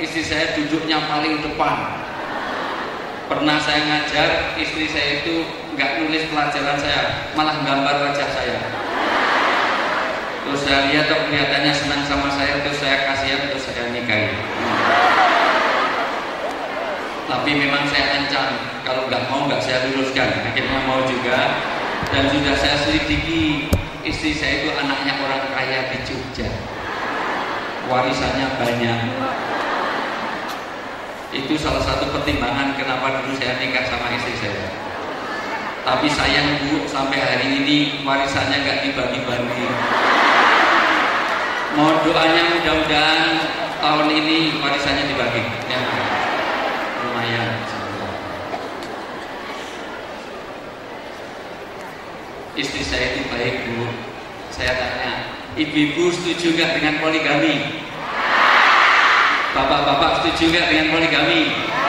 istri saya duduknya paling depan. Pernah saya ngajar, istri saya itu nggak nulis pelajaran saya, malah gambar wajah saya. Terus saya lihat kelihatannya senang sama saya, terus saya kasihan, terus saya nikahi. Tapi memang saya ancam, kalau nggak mau nggak saya luruskan. Akhirnya mau juga, dan sudah saya selidiki, istri saya itu anaknya orang kaya di Jogja, warisannya banyak. Itu salah satu pertimbangan kenapa dulu saya nikah sama istri saya. Tapi sayang Bu, sampai hari ini warisannya nggak dibagi-bagi. Mohon doanya mudah-mudahan tahun ini warisannya dibagi. Ya, lumayan. Istri saya itu baik Bu. Saya tanya, ibu-ibu setuju nggak dengan poligami? Bapak-bapak setuju nggak dengan poligami?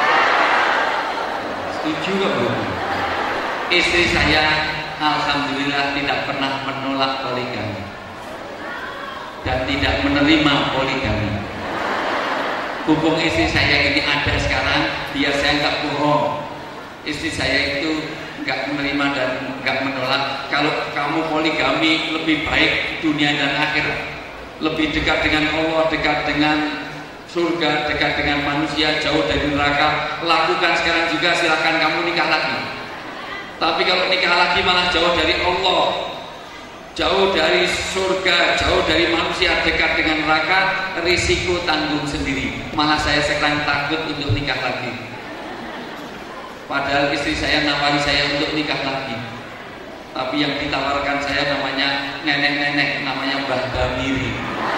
Setuju kok Bu. Istri saya alhamdulillah tidak pernah menolak poligami dan tidak menerima poligami. Hubung istri saya ini ada sekarang, biar saya nggak bohong. Istri saya itu nggak menerima dan nggak menolak. Kalau kamu poligami lebih baik dunia dan akhirat, lebih dekat dengan Allah, dekat dengan surga, dekat dengan manusia, jauh dari neraka. Lakukan sekarang juga, silakan kamu nikah lagi. Tapi kalau nikah lagi malah jauh dari Allah, jauh dari surga, jauh dari manusia, dekat dengan neraka, risiko tanggung sendiri. Malah saya sekarang takut untuk nikah lagi. Padahal istri saya nawari saya untuk nikah lagi. Tapi yang ditawarkan saya namanya nenek-nenek, namanya Mbah Damiri.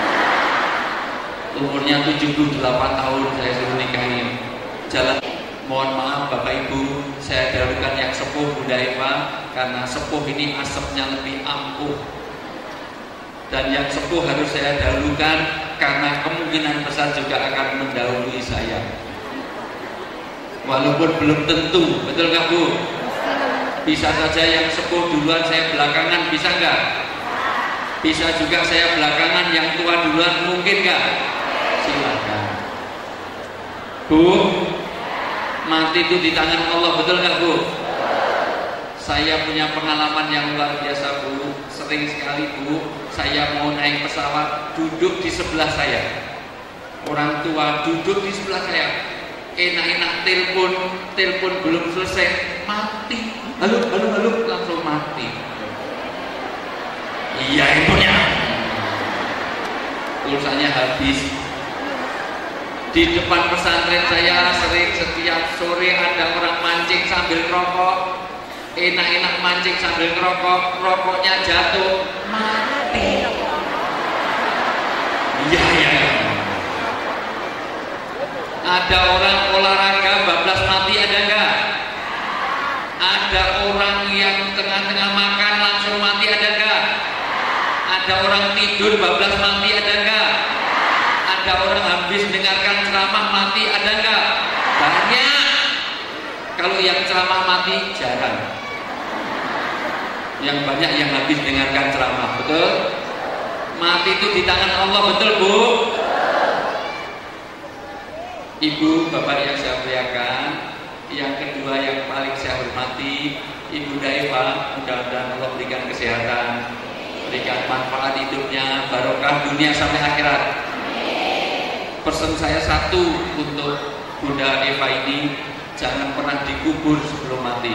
Umurnya 78 tahun saya suruh nikahin. Jalan, mohon maaf Bapak Ibu, saya dahulukan yang sepuh Bunda Eva, karena sepuh ini asapnya lebih ampuh. Dan yang sepuh harus saya dahulukan karena kemungkinan besar juga akan mendahului saya. Walaupun belum tentu, betul nggak Bu? Bisa saja yang sepuh duluan, saya belakangan, bisa nggak? Bisa juga saya belakangan, yang tua duluan, mungkin nggak? Silakan. Bu, mati itu di tangan Allah, betul nggak Bu? Saya punya pengalaman yang luar biasa Bu. Sering sekali Bu, saya mau naik pesawat, duduk di sebelah saya. Orang tua duduk di sebelah saya. Enak-enak telepon belum selesai, mati. Halo, langsung mati. Iya ibunya. Pulsanya habis. Di depan pesantren saya sering setiap sore ada orang mancing sambil rokok. Enak-enak mancing sambil ngerokok, rokoknya jatuh, mati. Iya. Ada orang olahraga bablas mati, ada enggak? Ada orang yang tengah-tengah makan langsung mati, ada enggak? Ada orang tidur bablas mati, ada enggak? Ada orang habis dengarkan ceramah mati, ada enggak? Banyak. Kalau yang ceramah mati jarang. Yang banyak yang habis dengarkan ceramah, betul? Mati itu di tangan Allah, betul Bu? Ibu, Bapak yang saya muliakan, yang kedua yang paling saya hormati, Ibu Eva, mudah-mudahan Allah berikan kesehatan, berikan manfaat hidupnya, barokah dunia sampai akhirat. Pesan saya satu untuk Bunda Eva ini, jangan pernah dikubur sebelum mati.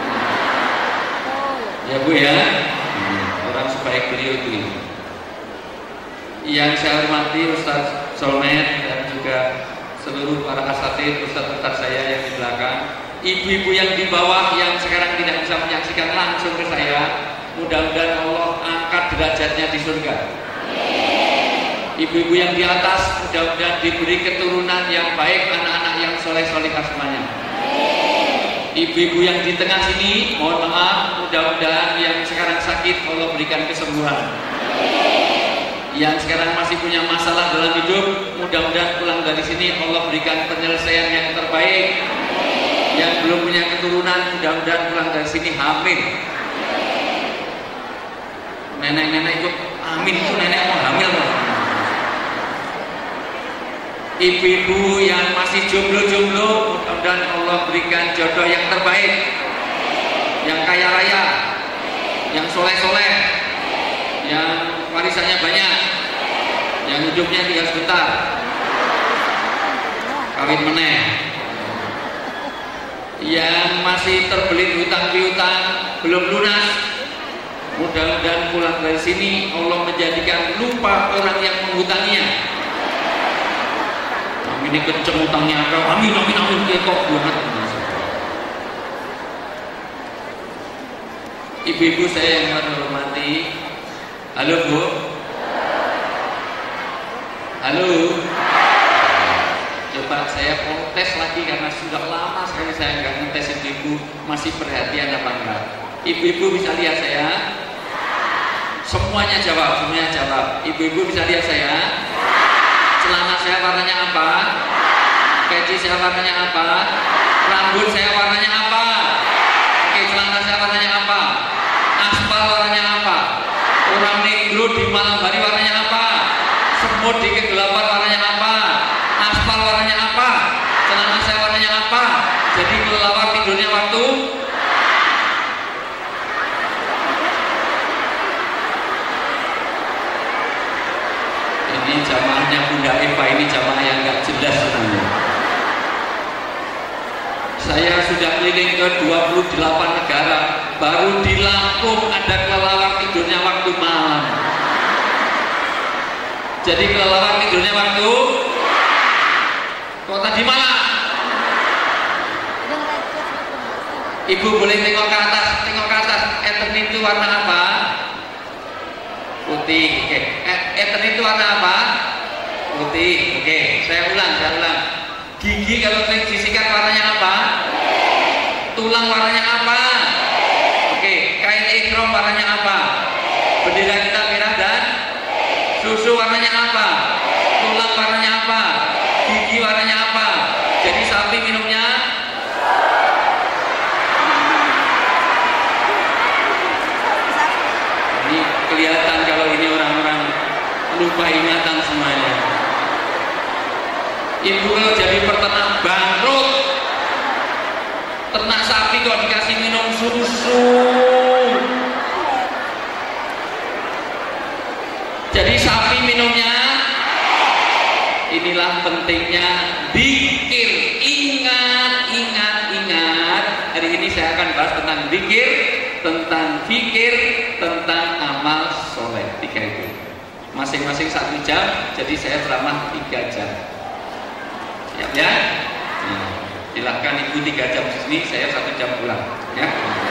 Ya Bu ya, orang sebaik beliau itu. Yang saya hormati Ustadz Solmed dan juga seluruh para asatidz, ustadz-ustadz saya yang di belakang, ibu-ibu yang di bawah yang sekarang tidak bisa menyaksikan langsung ke saya, mudah-mudahan Allah angkat derajatnya di surga. Ibu-ibu yang di atas, mudah-mudahan diberi keturunan yang baik, anak-anak yang soleh-solehah semuanya. Ibu-ibu yang di tengah sini, mohon maaf, mudah-mudahan yang sekarang sakit Allah berikan kesembuhan. Yang sekarang masih punya masalah dalam hidup, mudah-mudahan pulang dari sini Allah berikan penyelesaian yang terbaik. Yang belum punya keturunan, mudah-mudahan pulang dari sini hamil. Nenek-nenek ikut amin, itu nenek mau hamil loh. Ibu-ibu yang masih jomblo-jomblo, mudah-mudahan Allah berikan jodoh yang terbaik, yang kaya raya, yang soleh-soleh, yang warisannya banyak, yang hidupnya tinggal sebentar, kawin meneh. Yang masih terbelit hutang piutang belum lunas, mudah-mudahan pulang dari sini Allah menjadikan lupa orang yang menghutanginya. Ini kenceng utangnya, amin amin amin, kekok banget. Ibu-ibu saya yang saya hormati, halo Bu, halo. Coba saya protes lagi karena sudah lama sekali saya nggak ngetes ibu-ibu masih perhatian apa enggak. Ibu-ibu bisa lihat saya? Semuanya jawab, semuanya jawab. Ibu-ibu bisa lihat saya? Celana saya warnanya apa? Peci saya warnanya apa? Rambut saya warnanya apa? Oke, celana saya warnanya apa? Aspal warnanya apa? Orang negro di malam hari warnanya apa? Semut di kegelapan warnanya apa? Aspal warnanya apa? Celana saya warnanya apa? Jadi kelelawar tidurnya waktu ini jamaahnya Bunda Eva, ini jamaah yang nggak jelas sebenarnya. Saya sudah keliling ke 28 negara, baru di Lampung ada kelelawar tidurnya waktu malam. Jadi kelelawar tidurnya waktu kok tadi malam. Ibu boleh tengok ke atas, tengok ke atas. Eternity itu warna apa? Putih. Oke. Eternity itu warna apa? Putih. Oke. Saya ulang. Gigi kalau disikat warnanya apa? Tulang warnanya apa? Oke. Kain ikram warnanya apa? Bendera kita merah dan susu warnanya apa? Tulang warnanya apa? Gigi warnanya apa? Jadi sapi minumnya ini kelihatan kalau ini orang-orang lupa ingatan semuanya. Ibu kalau jadi peternak bangkrut, ternak sapi kok dikasih minum susu. Jadi sapi minumnya, inilah pentingnya zikir. Ingat. Hari ini saya akan bahas tentang zikir, tentang fikir, tentang amal soleh. 3 itu. Masing-masing 1 jam, jadi saya ceramah 3 jam. Siap ya? Silahkan ibu 3 jam di sini, saya 1 jam pulang. Ya.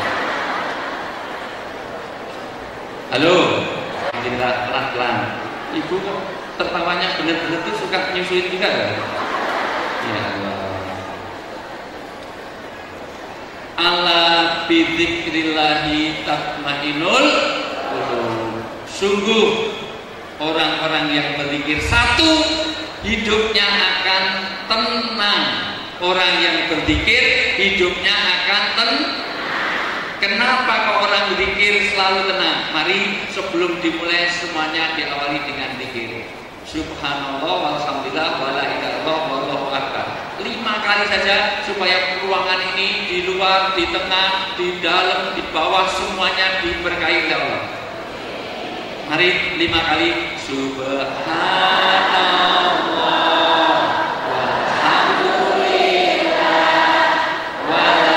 Halo. Alhamdulillah, pelan-pelan. Ibu kok tertawanya benar-benar tuh suka nyusuin juga ya? Ya Allah. Ala bidzikrillahi tatmainnul qulub. Sungguh orang-orang yang berzikir, 1, hidupnya akan tenang. Orang yang berzikir hidupnya akan tenang. Kenapa kok orang berzikir selalu tenang? Mari sebelum dimulai semuanya diawali dengan zikir. Subhanallah walhamdulillah wala ilaha illallah wallahu akbar. 5 kali saja supaya ruangan ini di luar, di tengah, di dalam, di bawah semuanya diberkahi oleh Allah. Mari 5 kali. Subhanallah walhamdulillah wala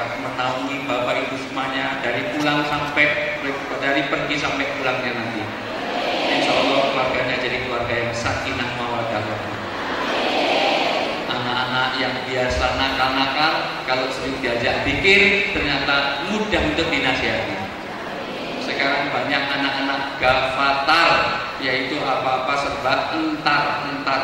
menaungi Bapak Ibu semuanya dari pergi sampai pulangnya nanti. Insya Allah keluarganya jadi keluarga yang sakinah mawaddah warahmah. Anak-anak yang biasa nakal-nakal, kalau sering diajak pikir ternyata mudah untuk dinasihati. Sekarang banyak anak-anak gafatar, yaitu apa-apa serba entar.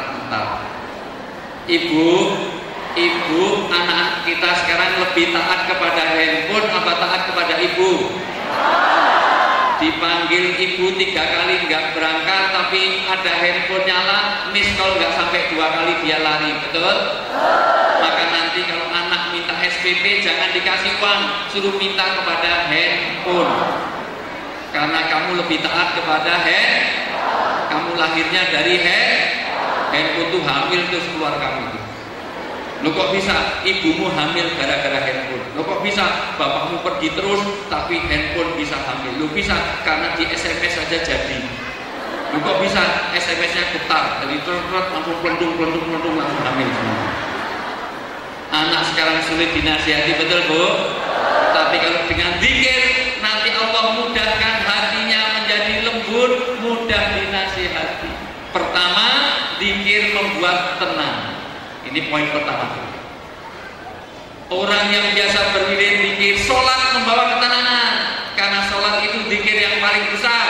Ibu, anak kita sekarang lebih taat kepada handphone apa taat kepada ibu? Dipanggil ibu 3 kali nggak berangkat, tapi ada handphone nyala, miss call nggak sampai 2 kali dia lari, betul? Maka nanti kalau anak minta SPP jangan dikasih uang, suruh minta kepada handphone. Karena kamu lebih taat kepada kamu lahirnya dari handphone tuh hamil terus keluar kamu itu. Lo kok bisa ibumu hamil gara-gara handphone? Lo kok bisa bapakmu pergi terus tapi handphone bisa hamil? Lo bisa karena di SMS saja jadi. Lo kok bisa SMS-nya getar dari terus langsung pelendung langsung hamil semua. Anak sekarang sulit dinasihati, betul Bu? Tapi kalau dengan zikir nanti Allah mudahkan hatinya menjadi lembut, mudah dinasihati. Pertama, zikir membuat tenang. Ini poin pertama. Orang yang biasa berwirid zikir, sholat membawa ketenangan. Karena sholat itu zikir yang paling besar.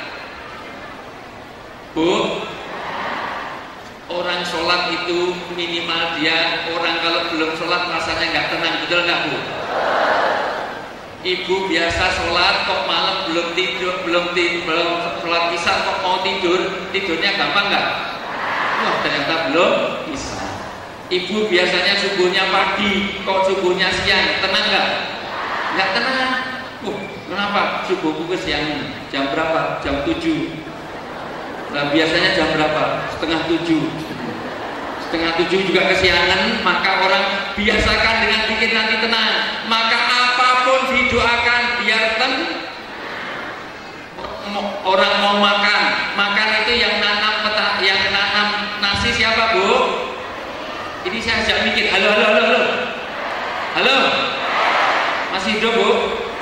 Bu, orang sholat itu minimal dia, orang kalau belum sholat rasanya nggak tenang, betul nggak Bu? Ibu biasa sholat kok malam belum sholat isya kok mau tidurnya gampang nggak? Wah ternyata belum isya. Ibu biasanya subuhnya pagi, kok subuhnya siang, tenang nggak? Nggak tenang. Kenapa? Subuhku kesiangan. Jam berapa? Jam 7. Nah biasanya jam berapa? Setengah 7. Setengah 7 juga kesiangan. Maka orang biasakan dengan zikir nanti tenang. Maka apapun didoakan biar orang mau makan itu yang nanam nasi siapa Bu? Ini saya ajak mikir. Halo, masih hidup Bu?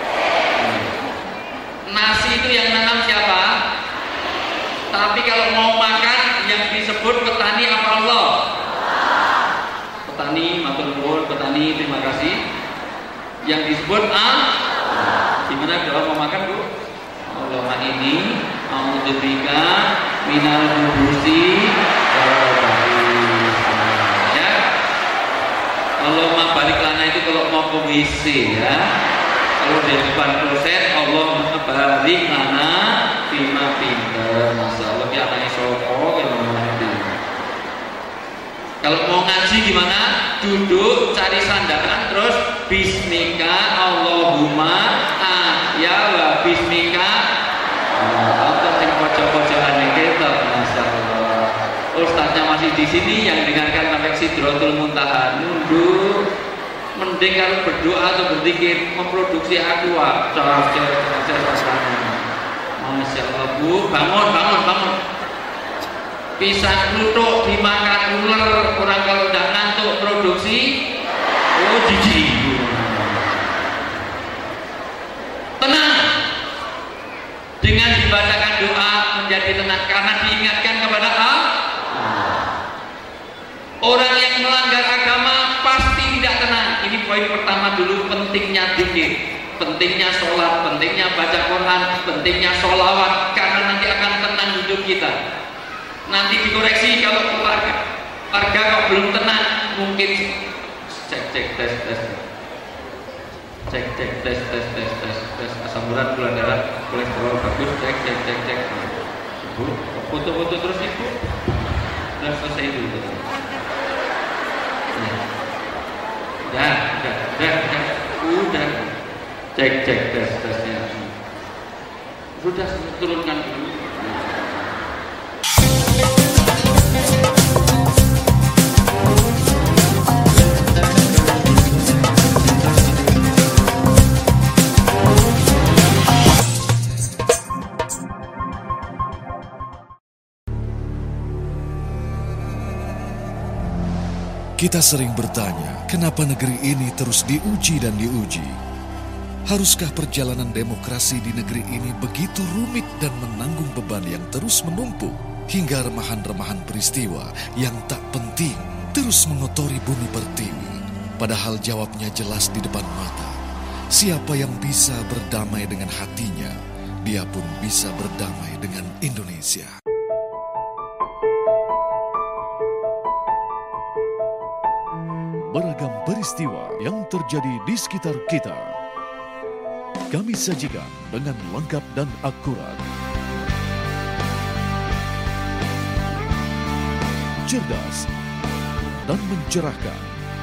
Nasi itu yang nanam siapa? Tapi kalau mau makan yang disebut petani apa Allah? Petani, matur nuwun, petani, terima kasih. Yang disebut gimana doa mau makan Bu? Allahumma ini a'udzubika minal khubuthi wal ya. Allahumma barik lana itu kalau mau ke WC ya. Kalau di depan kloset Allahumma barik lana bima pinter. Masyaallah ya anaknya sopo yang mengerti. Kalau mau ngaji gimana? Duduk cari sandaran terus bismika Allahumma ya wa bismika Allah yang pojok-pojokan kita. Masyaallah. Ustaznya masih di sini yang dengarkan sampai Sidratul Muntaha. Nunduk. Mending kalau berdoa atau berzikir memproduksi aqua. Masya Allah Bu, bangun. Pisang kluthuk dimakan ular, orang kalau udah ngantuk produksi, jijik. Tenang. Dengan dibacakan doa menjadi tenang karena diingatkan kepada Allah. Orang yang melanggar agama pasti tidak tenang. Ini poin pertama dulu, pentingnya zikir, pentingnya sholat, pentingnya baca Quran, pentingnya sholawat, karena nanti akan tenang hidup kita. Nanti dikoreksi kalau keluarga kok belum tenang, mungkin cek tes asam urat, gula darah, kolesterol bagus, cek. Ibu, foto-foto terus Ibu. Sudah selesai dulu. Udah. Cek tesnya. Sudah turunkan dulu. Kita sering bertanya, kenapa negeri ini terus diuji dan diuji? Haruskah perjalanan demokrasi di negeri ini begitu rumit dan menanggung beban yang terus menumpuk, hingga remahan-remahan peristiwa yang tak penting terus mengotori bumi pertiwi? Padahal jawabnya jelas di depan mata. Siapa yang bisa berdamai dengan hatinya, dia pun bisa berdamai dengan Indonesia. Beragam peristiwa yang terjadi di sekitar kita, kami sajikan dengan lengkap dan akurat. Cerdas dan mencerahkan.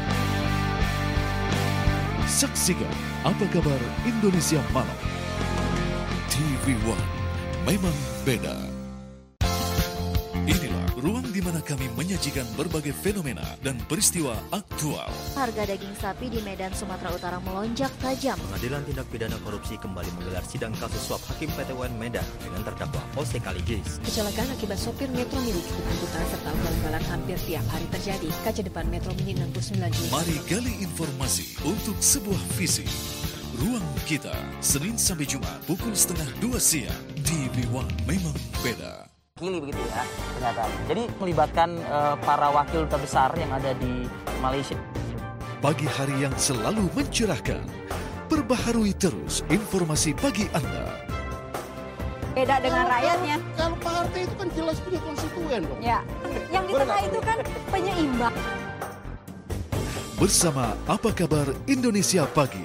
Saksikan Apa Kabar Indonesia Malam. TV One memang beda. Inilah ruang di mana kami menyajikan berbagai fenomena dan peristiwa aktual. Harga daging sapi di Medan, Sumatera Utara melonjak tajam. Pengadilan Tindak Pidana Korupsi kembali menggelar sidang kasus suap Hakim PT UN Medan dengan terdakwa Jose Kaligis. Kecelakaan akibat sopir Metro Mini cukup angkutan serta ugal-ugalan hampir tiap hari terjadi. Kaca depan Metro Mini 69 Juni. Mari gali informasi untuk sebuah visi. Ruang Kita, Senin sampai Jumat pukul 1:30 siang. TV One memang beda. Begitu ya ternyata. Jadi melibatkan para wakil duta besar yang ada di Malaysia. Pagi hari yang selalu mencerahkan. Perbaharui terus informasi pagi Anda. Beda dengan rakyatnya. Kalau partai itu kan jelas punya konstituen dong. Ya. Yang di tengah itu kan penyeimbang. Bersama Apa Kabar Indonesia Pagi.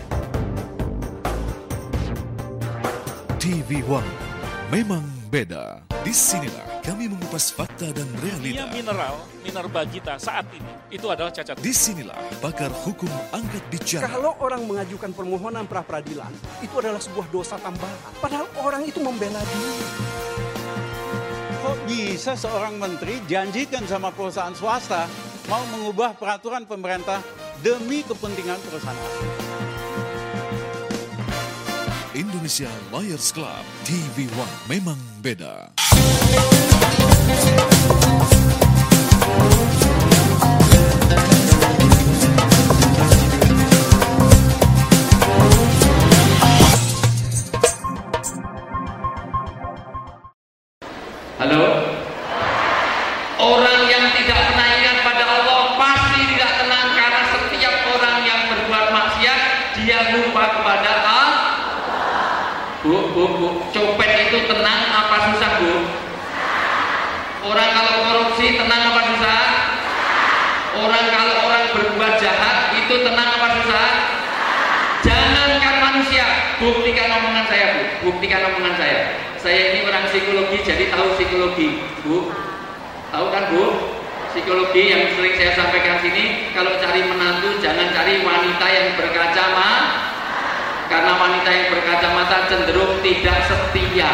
TV One memang beda. Disinilah kami mengupas fakta dan realita. Minerba kita saat ini itu adalah cacat. Disinilah pakar hukum angkat bicara. Kalau orang mengajukan permohonan pra-peradilan, itu adalah sebuah dosa tambahan. Padahal orang itu membela diri. Kok bisa seorang menteri janjikan sama perusahaan swasta mau mengubah peraturan pemerintah demi kepentingan perusahaan asing? Indonesia Lawyers Club. TV One memang beda. Halo? Orang yang tidak pernah ingat pada Allah pasti tidak tenang, karena setiap orang yang berbuat maksiat dia lupa kepada Allah. Bu, copet itu tenang apa susah, Bu? Orang kalau korupsi tenang apa susah? Orang kalau orang berbuat jahat itu tenang apa susah? Jangankan manusia, buktikan omongan saya, Bu. Buktikan omongan saya. Saya ini orang psikologi, jadi tahu psikologi, Bu. Tahu kan, Bu? Psikologi yang sering saya sampaikan sini, kalau cari menantu jangan cari wanita yang berkacamata. Karena wanita yang berkacamata cenderung tidak setia.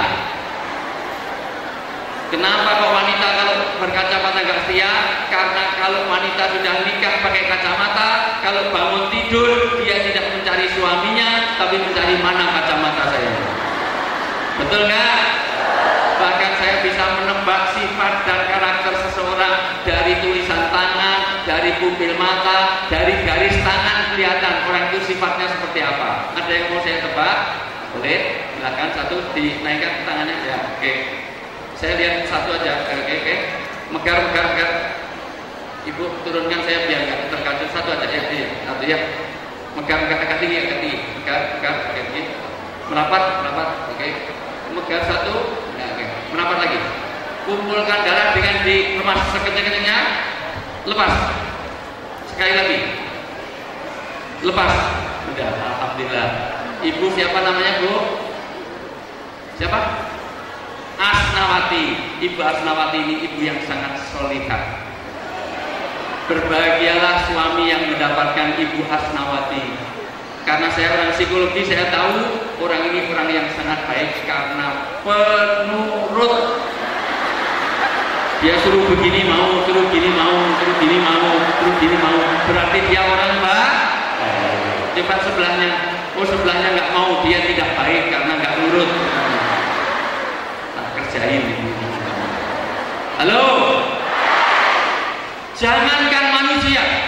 Kenapa kok wanita kalau berkacamata nggak setia? Karena kalau wanita sudah nikah pakai kacamata, kalau bangun tidur dia tidak mencari suaminya, tapi mencari mana kacamata saya. Betul nggak? Bahkan saya bisa menebak sifat dan karakter seseorang dari tulisan tangan, dari pupil mata, dari garis tangan kelihatan orang itu sifatnya seperti apa. Ada yang mau saya tebak? Boleh? Silakan, satu dinaikkan tangannya ya. Oke. Saya lihat satu aja. Oke. Megar. Ibu turunkan saya biar nggak terkacau. Satu aja ya. Satu ya. Megar agak tinggi. Megar. Oke. Merapat. Oke. Megar satu. Oke. Merapat lagi. Kumpulkan darah dengan dikemas sekencang-kencangnya. Lepas. Sekali lagi. Lepas. Udah, alhamdulillah. Ibu siapa namanya, Bu? Siapa? Asnawati. Ibu Asnawati ini ibu yang sangat solihah. Berbahagialah suami yang mendapatkan Ibu Asnawati. Karena saya orang psikologi, saya tahu orang ini orang yang sangat baik karena penurut. Dia suruh begini mau, suruh gini mau, suruh gini mau, suruh gini mau. Berarti dia orang baik. Coba sebelahnya nggak mau, dia tidak baik karena nggak nurut. Tak kerjain. Halo. Jangankan manusia,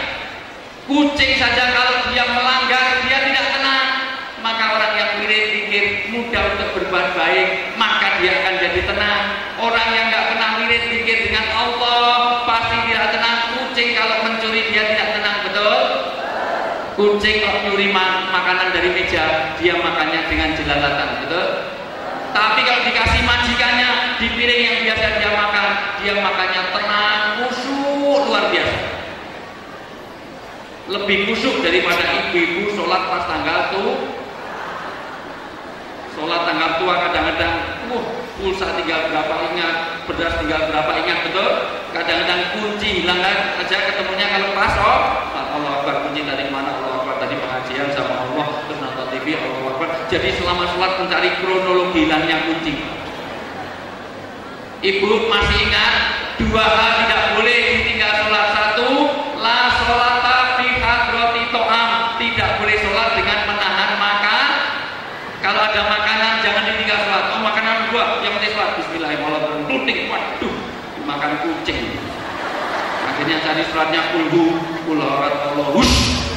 Kucing saja kalau dia melanggar, dia tidak tenang. Maka orang yang wirid zikir mudah untuk berbuat baik, maka dia akan jadi tenang. Orang yang nggak pernah wirid zikir dengan Allah pasti tidak tenang. Kucing kalau mencuri dia tidak tenang, betul? Kucing kalau nyuri makanan dari meja, dia makannya dengan jelalatan, betul? Tapi kalau dikasih majikannya di piring yang biasa dia makannya tenang, khusyuk luar biasa. Lebih khusyuk daripada ibu-ibu sholat pas tanggal tuh. Sholat tanggal tua kadang-kadang, pulsa tinggal berapa ingat, beras tinggal berapa ingat, betul? Kadang-kadang kunci hilang aja ketemunya kalau pas, Allah Akbar, kunci dari mana, Allah Akbar, tadi pengajian sama Allah, terus nonton TV, Allah Akbar. Jadi selama sholat mencari kronologi hilangnya kunci. Ibu masih ingat, 2 hal tidak boleh ditinggal sholat. 1, la sholata fi hadrati to'am, tidak boleh sholat dengan menahan makan. Kalau ada makanan jangan ditinggal sholat. Makanan 2 yang penting sholat. Bismillahirrahmanirrahim. Waduh, makan kucing. Akhirnya cari sholatnya Allahus.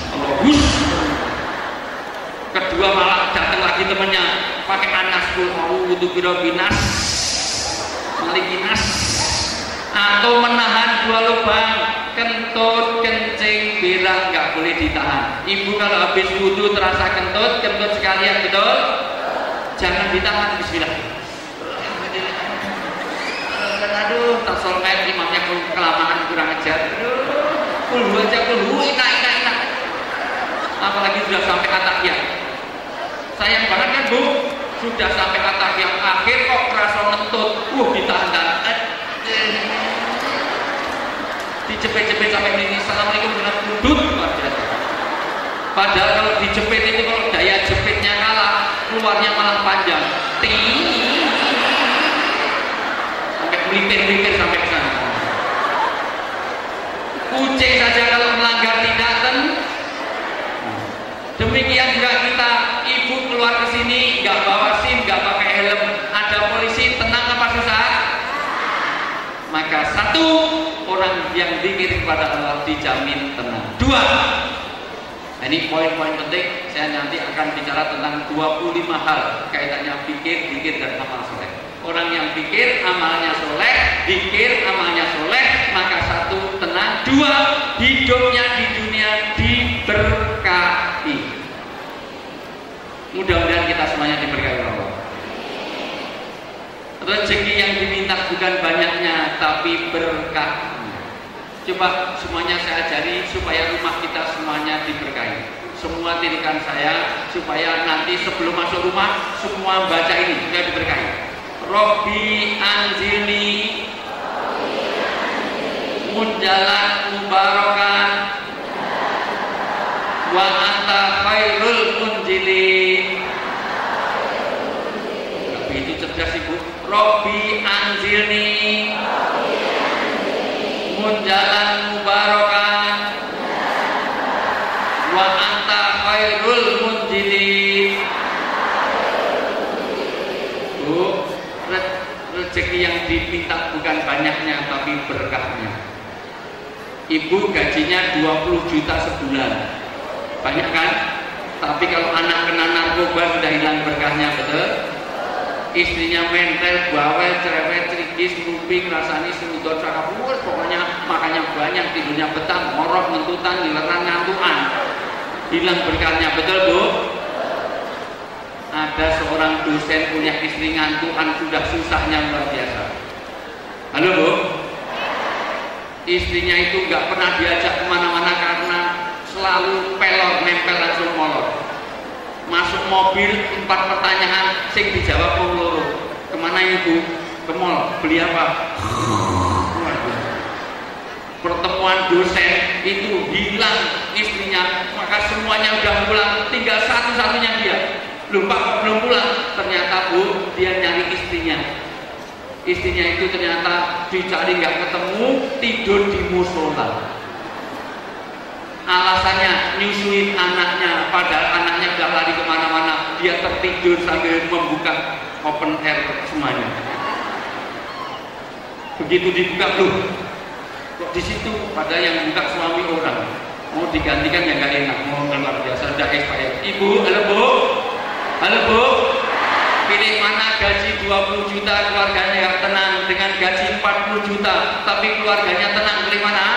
Kedua malah datang lagi temannya pakai anas a'udzu birabbinas malikinas, atau menahan 2 lubang, kentut, kencing, berak nggak boleh ditahan. Ibu kalau habis wudhu terasa kentut sekalian, betul? Jangan ditahan. Bismillah. Aduh, tak solmet, imamnya kelamaan, kurang ajar. Kulhu aja, kulhu, enak. Apalagi sudah sampai atahiyat. Sayang banget kan Bu, sudah sampai atahiyat akhir kok kerasa ngentut. Ditahan. Dijepit-jepit sampai ini. Assalamualaikum warahmatullahi wabarakatuh. Padahal kalau dijepit itu, kalau daya jepitnya kalah, keluarnya malah panjang. Sampai melipir sampai ke sana. Kucing saja kalau melanggar tidak demikian juga kita. Ibu keluar ke sini nggak bawa SIM, nggak pakai helm, ada polisi, tenang apa susah? Maka 1, orang yang zikir kepada Allah dijamin tenang. 2, ini poin-poin penting. Saya nanti akan bicara tentang 25 hal kaitannya zikir dan amal soleh. Orang yang zikir amalnya soleh, zikir amalnya soleh, maka 1, tenang. 2, hidupnya di dunia diberkahi. Mudah-mudahan kita semuanya diberkahi Allah. Rezeki yang diminta bukan banyaknya, tapi berkahnya. Coba semuanya saya ajari supaya rumah kita semuanya diberkahi. Semua tirikan saya supaya nanti sebelum masuk rumah semua baca ini supaya diberkahi. Robbi anzilni munjalan mubarakan wa anta khairul munjilin. Tapi itu cerdas Ibu. Robbi anzilni munjalan mubarakan wa anta khairul munjilin. Bu, rezeki yang diminta bukan banyaknya tapi berkahnya. Ibu gajinya 20 juta sebulan, banyak kan? Tapi kalau anak kena narkoba sudah hilang berkahnya, betul? Istrinya mentel, bawel, cerewet, cerigis, nguping, rasani, semudot, sakapur, pokoknya makannya banyak, tidurnya betah, ngorok, ngentutan, ngileran, ngantuan, hilang berkahnya, betul Bu? Ada seorang dosen punya istri ngantuan, sudah susahnya luar biasa. Halo Bu? Istrinya itu nggak pernah diajak kemana-mana karena selalu pelor, nempel langsung molor. Masuk mobil 4 pertanyaan, sing dijawab loro. Kemana Ibu? Ke mall. Beli apa? Pertemuan dosen itu hilang istrinya, maka semuanya udah pulang, tinggal satu-satunya dia. Loh Pak, kok belum pulang? Ternyata Bu, dia nyari istrinya. Istrinya itu ternyata dicari nggak ketemu, tidur di musola. Alasannya nyusuin anaknya, padahal anaknya udah lari kemana-mana. Dia tertidur sambil membuka open air semuanya. Begitu dibuka, loh kok di situ? Padahal yang buka suami orang. Mau digantikan ya nggak enak, mau luar biasa, udah expired. Ibu, halo Bu, halo Bu, pilih mana gaji 20 juta keluarganya yang tenang dengan gaji 40 juta tapi keluarganya tenang, pilih mana?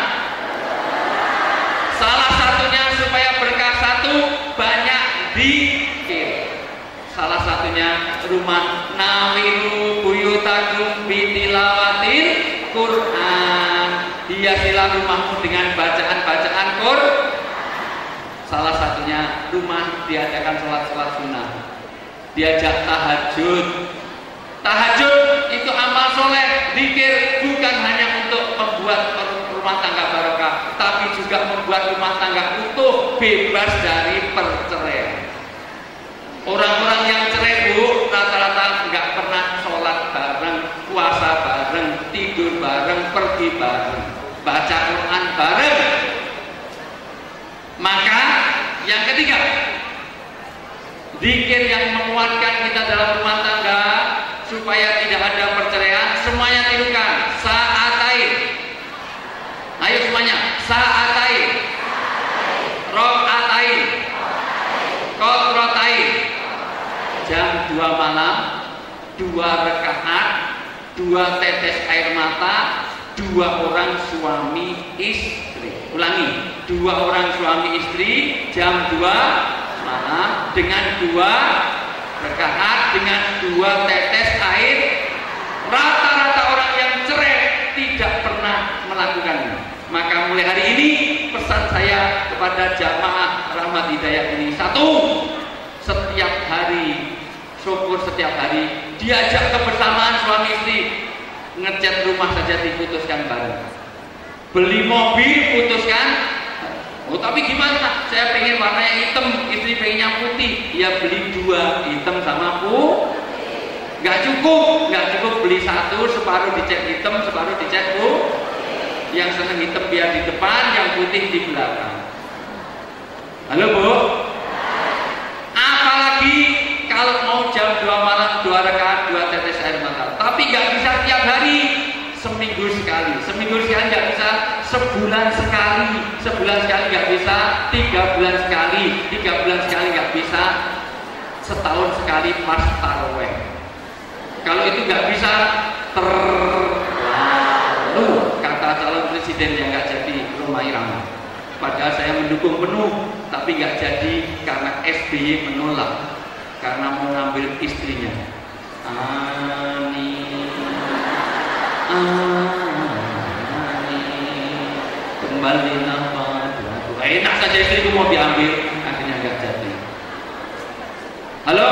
Salah satunya supaya berkah, satu banyak zikir. Salah satunya rumah nawiru buyutakum bitilawatil Quran. Hiasilah rumahmu dengan bacaan-bacaan Quran. Salah satunya rumah diadakan sholat-sholat sunnah, diajak tahajud. Tahajud itu amal soleh, zikir bukan hanya untuk membuat rumah tangga barokah, tapi juga membuat rumah tangga utuh, bebas dari perceraian. Orang-orang yang cerai Bu, rata-rata nggak pernah sholat bareng, puasa bareng, tidur bareng, pergi bareng, baca Quran bareng. Maka yang ketiga, zikir yang menguatkan kita dalam rumah tangga supaya tidak ada perceraian, semuanya tirukan. Sa'atain. Ayo semuanya, sa'atain, rok'atain, kotrotain. Jam 2 malam, 2 rakaat, 2 tetes air mata, 2 orang suami istri. Ulangi, 2 orang suami istri jam 2 malam dengan 2 rakaat dengan 2 tetes air. Rata-rata orang yang cerai tidak pernah melakukannya. Maka mulai hari ini pesan saya kepada jamaah Rahmat Hidayat ini, satu, setiap hari, syukur setiap hari, diajak kebersamaan suami istri, ngecat rumah saja diputuskan bareng, beli mobil putuskan. Oh tapi gimana? Saya pengen warnanya hitam, istri pengennya putih. Ya beli 2, hitam sama putih. Nggak cukup beli 1, separuh dicat hitam, separuh dicat putih. Yang seneng hitam biar di depan, yang putih di belakang. Halo Bu. Apalagi kalau mau jam 2 malam 2 rakaat 2 tetes air mata. Tapi nggak bisa tiap hari, seminggu sekali. Seminggu sekali nggak bisa, sebulan sekali. Sebulan sekali nggak bisa, 3 bulan sekali. 3 bulan sekali nggak bisa, setahun sekali pas taraweh. Kalau itu nggak bisa, terlalu, kata calon presiden yang nggak jadi Rhoma Irama. Padahal saya mendukung penuh, tapi nggak jadi karena SBY menolak, karena mau ngambil istrinya. Amin, amin. Kembali nama dua. Enak saja istriku mau diambil, akhirnya nggak jadi. Halo.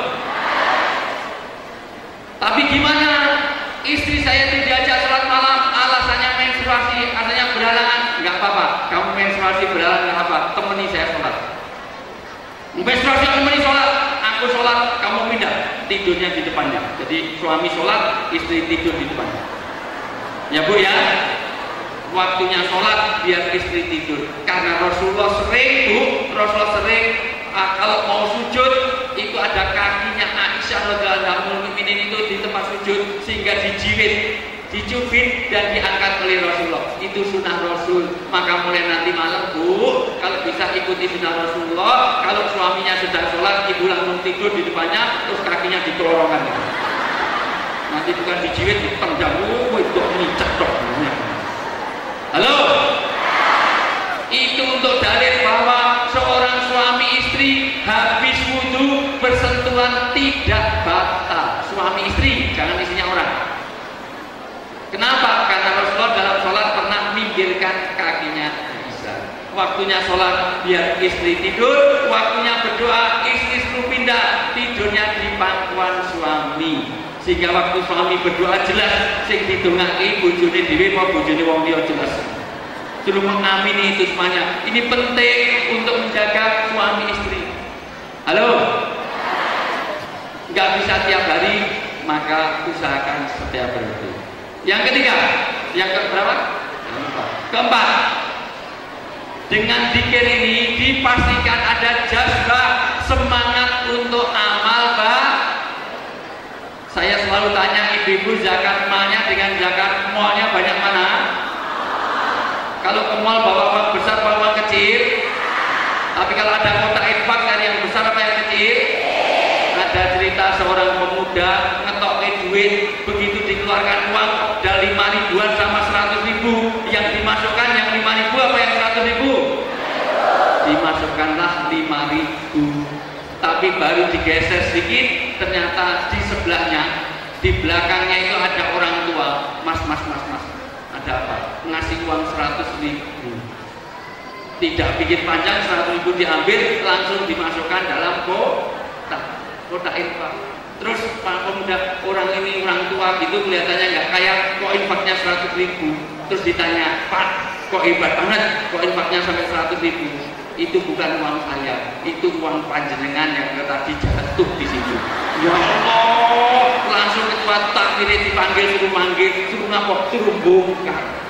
Tapi gimana? Istri saya itu diajak sholat malam, alasannya menstruasi, alasannya berhalangan. Nggak apa-apa, kamu menstruasi berhalangan nggak apa, temani saya sholat. Menstruasi temani sholat, aku sholat, kamu pindah, tidurnya di depannya. Jadi suami sholat, istri tidur di depannya. Ya Bu ya, waktunya sholat biar istri tidur. Karena Rasulullah sering Bu, Rasulullah sering kalau mau sujud itu ada kakinya Aisyah radhiyallahu anha itu di tempat sujud sehingga dijiwit, dicubit dan diangkat oleh Rasulullah. Itu sunnah Rasul. Maka mulai nanti malam Bu, kalau bisa ikuti sunnah Rasulullah. Kalau suaminya sudah sholat, ibu langsung tidur di depannya, terus kakinya dikelorongkan. Nanti bukan dijiwit, ditendang. Itu micet dok. Halo. Itu untuk dalil bahwa seorang suami istri habis wudhu bersentuhan tidak batal. Suami istri, jangan istrinya orang. Kenapa? Karena Rasulullah dalam sholat pernah minggirkan kakinya Aisyah. Waktunya sholat biar istri tidur, waktunya berdoa istri suruh pindah, tidurnya di pangkuan suami. Sehingga waktu suami berdoa jelas, sing didongake bojone dhewe apa bojone wong liya jelas. Suruh mengamini itu semuanya. Ini penting untuk menjaga suami istri. Halo? Nggak bisa tiap hari, maka usahakan setiap hari. Yang ketiga, yang keberapa? Keempat. Dengan zikir ini dipastikan ada jazbah, semangat untuk amal Saya selalu tanya ibu-ibu, zakat malnya dengan zakat malnya banyak mana? Kalau ke mall bawa uang besar, bawa uang kecil, Tapi kalau ada kotak infak dari yang besar apa yang kecil? Ada cerita seorang pemuda ngetokin duit, begitu dikeluarkan uang ada 5 ribuan sama 100 ribu, yang dimasukkan yang 5 ribu apa yang 100 ribu? Dimasukkanlah 5 ribu, tapi baru digeser sedikit ternyata di sebelahnya, di belakangnya itu ada orang tua. Mas, ada apa? Ngasih uang 100 ribu. Tidak bikin panjang, 100 ribu diambil langsung dimasukkan dalam kotak infak. Terus Pak pemuda, orang ini orang tua gitu kelihatannya nggak kaya, kok infaknya 100 ribu. Terus ditanya, Pak, kok hebat banget, kok infaknya sampai 100 ribu? Itu bukan uang saya, itu uang panjenengan yang tadi jatuh di situ. Ya Allah, langsung ketua takmir dipanggil, suruh manggil, suruh ngapok, suruh bongkar.